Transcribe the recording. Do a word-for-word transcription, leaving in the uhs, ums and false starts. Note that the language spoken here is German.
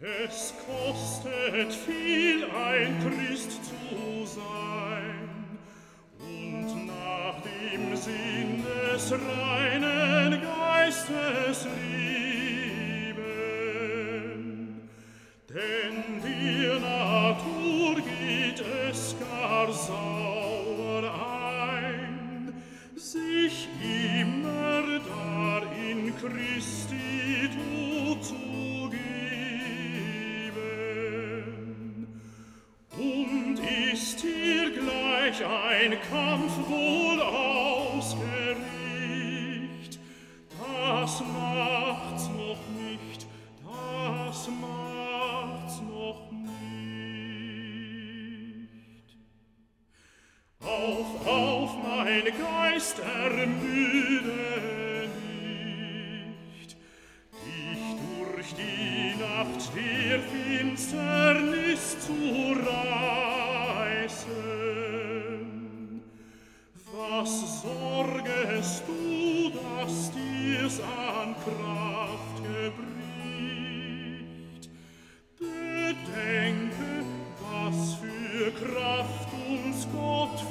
Es kostet viel, ein Christ zu sein, und nach dem Sinn des reinen Geistes leben. Denn der Natur geht es gar sauer ein, sich immer da in Christi Tod zu geben. Und ist hier gleich ein Kampf wohl ausgericht, das macht's noch nicht, das macht's noch nicht. Auf, auf, mein Geist, ermüde nicht, dich durch die Nacht der Finsternis zu reißen. Was sorgest du, dass dir's an Kraft gebricht? Bedenke, was für Kraft uns Gott